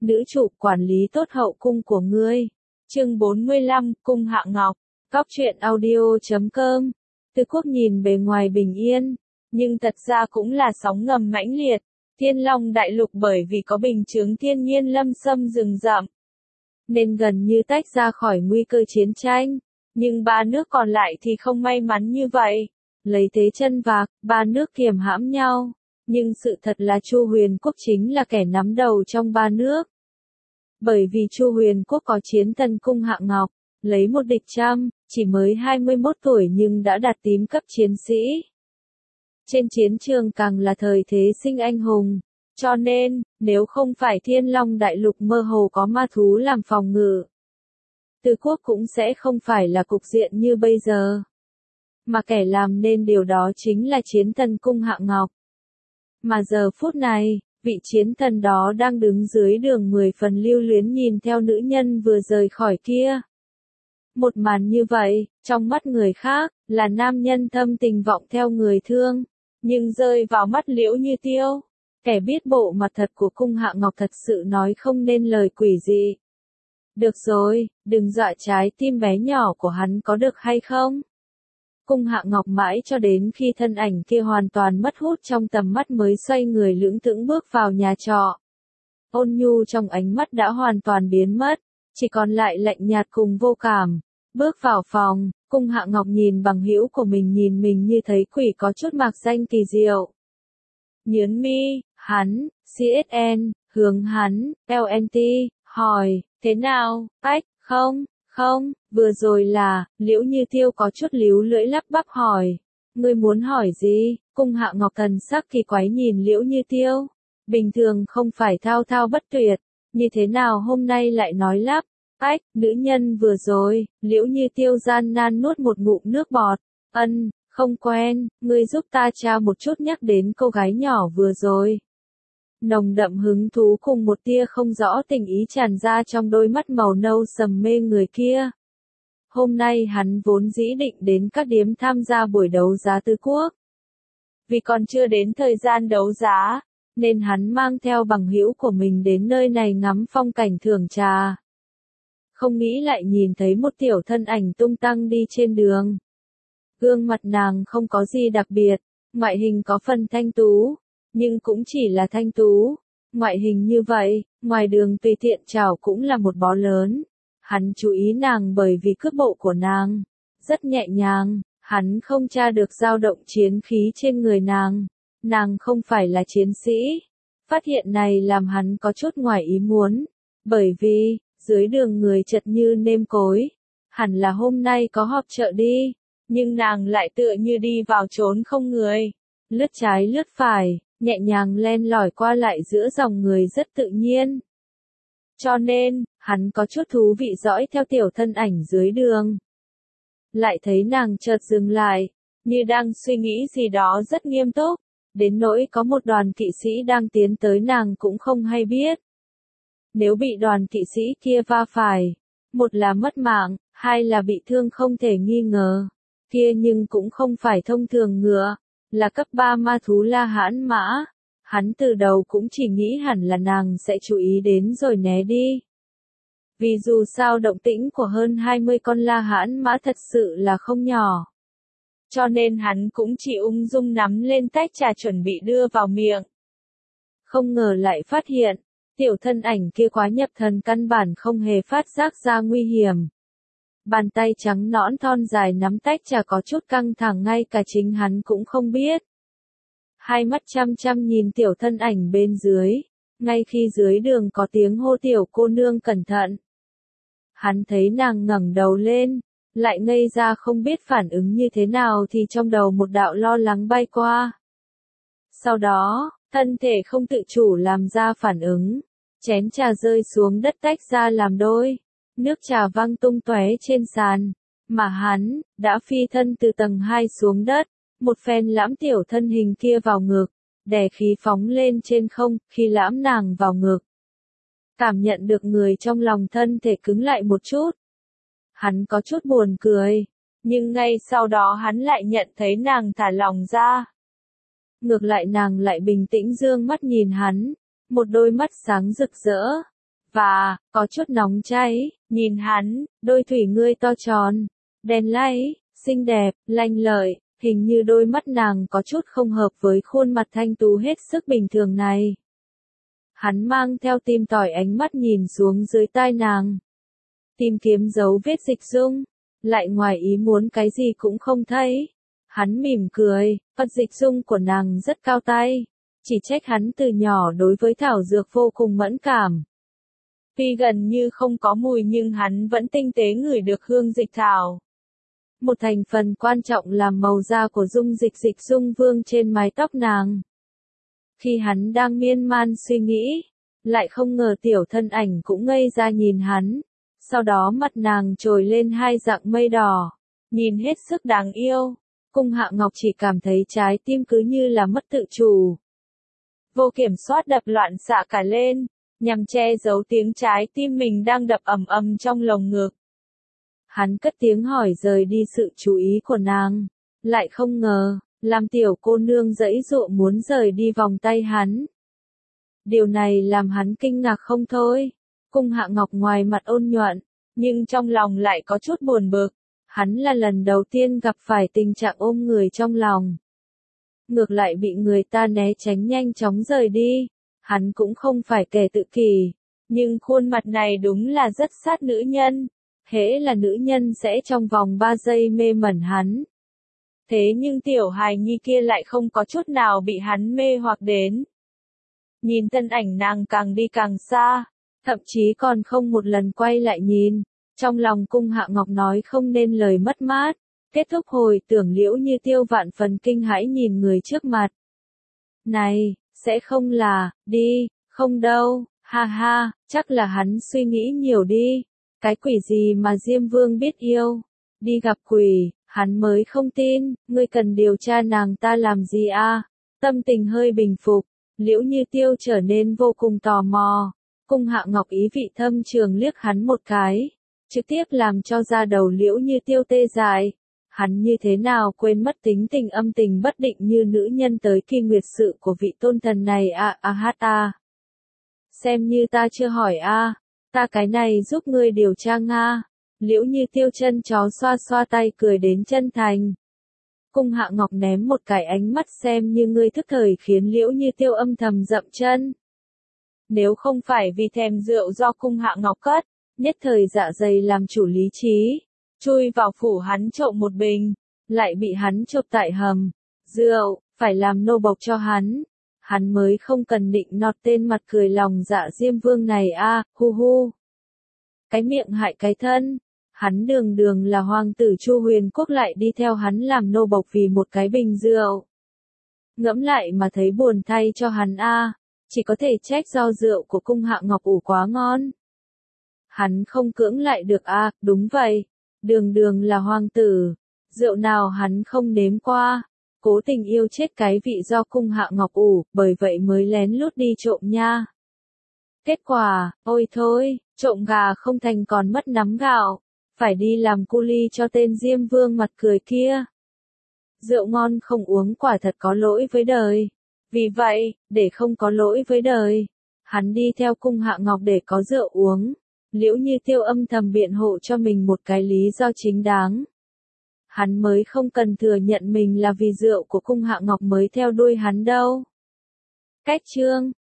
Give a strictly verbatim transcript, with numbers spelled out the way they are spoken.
nữ chủ quản lý tốt hậu cung của ngươi. Chương bốn mươi lăm, Cung Hạ Ngọc. Góc truyện audio chấm com. Từ Quốc nhìn bề ngoài bình yên, nhưng thật ra cũng là sóng ngầm mãnh liệt. Thiên Long đại lục bởi vì có bình chướng thiên nhiên lâm xâm rừng rậm, nên gần như tách ra khỏi nguy cơ chiến tranh. Nhưng ba nước còn lại thì không may mắn như vậy. Lấy thế chân vạc, ba nước kiềm hãm nhau. Nhưng sự thật là Chu Huyền Quốc chính là kẻ nắm đầu trong ba nước. Bởi vì Chu Huyền Quốc có chiến thần Cung Hạ Ngọc, lấy một địch trăm, chỉ mới hai mươi mốt tuổi nhưng đã đạt tím cấp chiến sĩ. Trên chiến trường càng là thời thế sinh anh hùng. Cho nên, nếu không phải Thiên Long đại lục mơ hồ có ma thú làm phòng ngự, Từ Quốc cũng sẽ không phải là cục diện như bây giờ. Mà kẻ làm nên điều đó chính là chiến thần Cung Hạ Ngọc. Mà giờ phút này, vị chiến thần đó đang đứng dưới đường mười phần lưu luyến nhìn theo nữ nhân vừa rời khỏi kia. Một màn như vậy, trong mắt người khác, là nam nhân thâm tình vọng theo người thương, nhưng rơi vào mắt Liễu Như Tiêu, kẻ biết bộ mặt thật của Cung Hạ Ngọc thật sự nói không nên lời quỷ dị. Được rồi, đừng dọa trái tim bé nhỏ của hắn có được hay không? Cung Hạ Ngọc mãi cho đến khi thân ảnh kia hoàn toàn mất hút trong tầm mắt mới xoay người lững thững bước vào nhà trọ. Ôn nhu trong ánh mắt đã hoàn toàn biến mất, chỉ còn lại lạnh nhạt cùng vô cảm. Bước vào phòng, Cung Hạ Ngọc nhìn bằng hữu của mình nhìn mình như thấy quỷ có chút mạc danh kỳ diệu. Nhớn mi, hắn, xê ét en, hướng hắn, lờ en tê, hỏi, thế nào, ách, không, không, vừa rồi là, Liễu Như Tiêu có chút líu lưỡi lắp bắp hỏi. Ngươi muốn hỏi gì? Cung Hạ Ngọc thần sắc kỳ quái nhìn Liễu Như Tiêu. Bình thường không phải thao thao bất tuyệt, như thế nào hôm nay lại nói lắp? Ách, nữ nhân vừa rồi, Liễu Như Tiêu gian nan nuốt một ngụm nước bọt. Ân, không quen, ngươi giúp ta tra một chút nhắc đến cô gái nhỏ vừa rồi. Nồng đậm hứng thú cùng một tia không rõ tình ý tràn ra trong đôi mắt màu nâu sầm mê người kia. Hôm nay hắn vốn dĩ định đến các điếm tham gia buổi đấu giá Từ Quốc. Vì còn chưa đến thời gian đấu giá, nên hắn mang theo bằng hữu của mình đến nơi này ngắm phong cảnh thưởng trà. Không nghĩ lại nhìn thấy một tiểu thân ảnh tung tăng đi trên đường. Gương mặt nàng không có gì đặc biệt, ngoại hình có phần thanh tú, nhưng cũng chỉ là thanh tú. Ngoại hình như vậy, ngoài đường tùy tiện chào cũng là một bó lớn. Hắn chú ý nàng bởi vì cước bộ của nàng rất nhẹ nhàng, hắn không tra được dao động chiến khí trên người nàng. Nàng không phải là chiến sĩ. Phát hiện này làm hắn có chút ngoài ý muốn, bởi vì dưới đường người chật như nêm cối, hẳn là hôm nay có họp chợ đi, nhưng nàng lại tựa như đi vào chốn không người, lướt trái lướt phải, nhẹ nhàng len lỏi qua lại giữa dòng người rất tự nhiên. Cho nên, hắn có chút thú vị dõi theo tiểu thân ảnh dưới đường. Lại thấy nàng chợt dừng lại, như đang suy nghĩ gì đó rất nghiêm túc, đến nỗi có một đoàn kỵ sĩ đang tiến tới nàng cũng không hay biết. Nếu bị đoàn kỵ sĩ kia va phải, một là mất mạng, hai là bị thương không thể nghi ngờ. Kia nhưng cũng không phải thông thường ngựa, là cấp ba ma thú La Hãn Mã. Hắn từ đầu cũng chỉ nghĩ hẳn là nàng sẽ chú ý đến rồi né đi. Vì dù sao động tĩnh của hơn hai mươi con La Hãn Mã thật sự là không nhỏ. Cho nên hắn cũng chỉ ung dung nắm lên tách trà chuẩn bị đưa vào miệng. Không ngờ lại phát hiện, tiểu thân ảnh kia quá nhập thần căn bản không hề phát giác ra nguy hiểm. Bàn tay trắng nõn thon dài nắm tách trà có chút căng thẳng ngay cả chính hắn cũng không biết. Hai mắt chăm chăm nhìn tiểu thân ảnh bên dưới, ngay khi dưới đường có tiếng hô tiểu cô nương cẩn thận. Hắn thấy nàng ngẩng đầu lên, lại ngây ra không biết phản ứng như thế nào thì trong đầu một đạo lo lắng bay qua. Sau đó, thân thể không tự chủ làm ra phản ứng, chén trà rơi xuống đất tách ra làm đôi, nước trà văng tung tóe trên sàn, mà hắn đã phi thân từ tầng hai xuống đất, một phen lãm tiểu thân hình kia vào ngực, đè khí phóng lên trên không, khi lãm nàng vào ngực. Cảm nhận được người trong lòng thân thể cứng lại một chút. Hắn có chút buồn cười, nhưng ngay sau đó hắn lại nhận thấy nàng thả lòng ra. Ngược lại nàng lại bình tĩnh dương mắt nhìn hắn, một đôi mắt sáng rực rỡ, và, có chút nóng cháy, nhìn hắn, đôi thủy ngươi to tròn, đen láy, xinh đẹp, lanh lợi, hình như đôi mắt nàng có chút không hợp với khuôn mặt thanh tú hết sức bình thường này. Hắn mang theo tim tỏi ánh mắt nhìn xuống dưới tai nàng. Tìm kiếm dấu vết dịch dung, lại ngoài ý muốn cái gì cũng không thấy. Hắn mỉm cười, Phật dịch dung của nàng rất cao tay. Chỉ trách hắn từ nhỏ đối với thảo dược vô cùng mẫn cảm. Tuy gần như không có mùi nhưng hắn vẫn tinh tế ngửi được hương dịch thảo. Một thành phần quan trọng làm màu da của dung dịch dịch dung vương trên mái tóc nàng. Khi hắn đang miên man suy nghĩ, lại không ngờ tiểu thân ảnh cũng ngây ra nhìn hắn. Sau đó mặt nàng trồi lên hai dạng mây đỏ, nhìn hết sức đáng yêu. Cung Hạ Ngọc chỉ cảm thấy trái tim cứ như là mất tự chủ. Vô kiểm soát đập loạn xạ cả lên, nhằm che giấu tiếng trái tim mình đang đập ầm ầm trong lồng ngực. Hắn cất tiếng hỏi rời đi sự chú ý của nàng, lại không ngờ, làm tiểu cô nương giãy giụa muốn rời đi vòng tay hắn. Điều này làm hắn kinh ngạc không thôi. Cung Hạ Ngọc ngoài mặt ôn nhuận, nhưng trong lòng lại có chút buồn bực. Hắn là lần đầu tiên gặp phải tình trạng ôm người trong lòng. Ngược lại bị người ta né tránh nhanh chóng rời đi. Hắn cũng không phải kẻ tự kỷ, nhưng khuôn mặt này đúng là rất sát nữ nhân. Hễ là nữ nhân sẽ trong vòng ba giây mê mẩn hắn. Thế nhưng tiểu hài nhi kia lại không có chút nào bị hắn mê hoặc đến. Nhìn thân ảnh nàng càng đi càng xa, thậm chí còn không một lần quay lại nhìn. Trong lòng Cung Hạ Ngọc nói không nên lời mất mát. Kết thúc hồi tưởng Liễu Như Tiêu vạn phần kinh hãi nhìn người trước mặt. Này, sẽ không là, đi, không đâu, ha ha, chắc là hắn suy nghĩ nhiều đi. Cái quỷ gì mà Diêm Vương biết yêu, đi gặp quỷ, hắn mới không tin, ngươi cần điều tra nàng ta làm gì a? Tâm tình hơi bình phục, Liễu Như Tiêu trở nên vô cùng tò mò. Cung Hạ Ngọc ý vị thâm trường liếc hắn một cái, trực tiếp làm cho da đầu Liễu Như Tiêu tê dại. Hắn như thế nào quên mất tính tình âm tình bất định như nữ nhân tới kỳ nguyệt sự của vị tôn thần này a a hát a. Xem như ta chưa hỏi a, ta cái này giúp ngươi điều tra nga. Liễu Như Tiêu chân chó xoa xoa tay cười đến chân thành. Cung Hạ Ngọc ném một cái ánh mắt xem như ngươi thức thời khiến Liễu Như Tiêu âm thầm dậm chân. Nếu không phải vì thèm rượu do Cung Hạ Ngọc cất, nhất thời dạ dày làm chủ lý trí, chui vào phủ hắn trộm một bình, lại bị hắn chộp tại hầm. Rượu, phải làm nô bộc cho hắn. Hắn mới không cần định nọt tên mặt cười lòng dạ Diêm Vương này a, hu hu. Cái miệng hại cái thân. Hắn đường đường là hoàng tử Chu Huyền Quốc lại đi theo hắn làm nô bộc vì một cái bình rượu. Ngẫm lại mà thấy buồn thay cho hắn a, chỉ có thể trách do rượu của Cung Hạ Ngọc ủ quá ngon. Hắn không cưỡng lại được a, đúng vậy, đường đường là hoàng tử, rượu nào hắn không nếm qua, cố tình yêu chết cái vị do Cung Hạ Ngọc ủ, bởi vậy mới lén lút đi trộm nha. Kết quả, ôi thôi, trộm gà không thành còn mất nắm gạo, phải đi làm cu li cho tên Diêm Vương mặt cười kia. Rượu ngon không uống quả thật có lỗi với đời. Vì vậy, để không có lỗi với đời, hắn đi theo Cung Hạ Ngọc để có rượu uống. Liễu Như Tiêu âm thầm biện hộ cho mình một cái lý do chính đáng. Hắn mới không cần thừa nhận mình là vì rượu của Cung Hạ Ngọc mới theo đuôi hắn đâu. Cách chương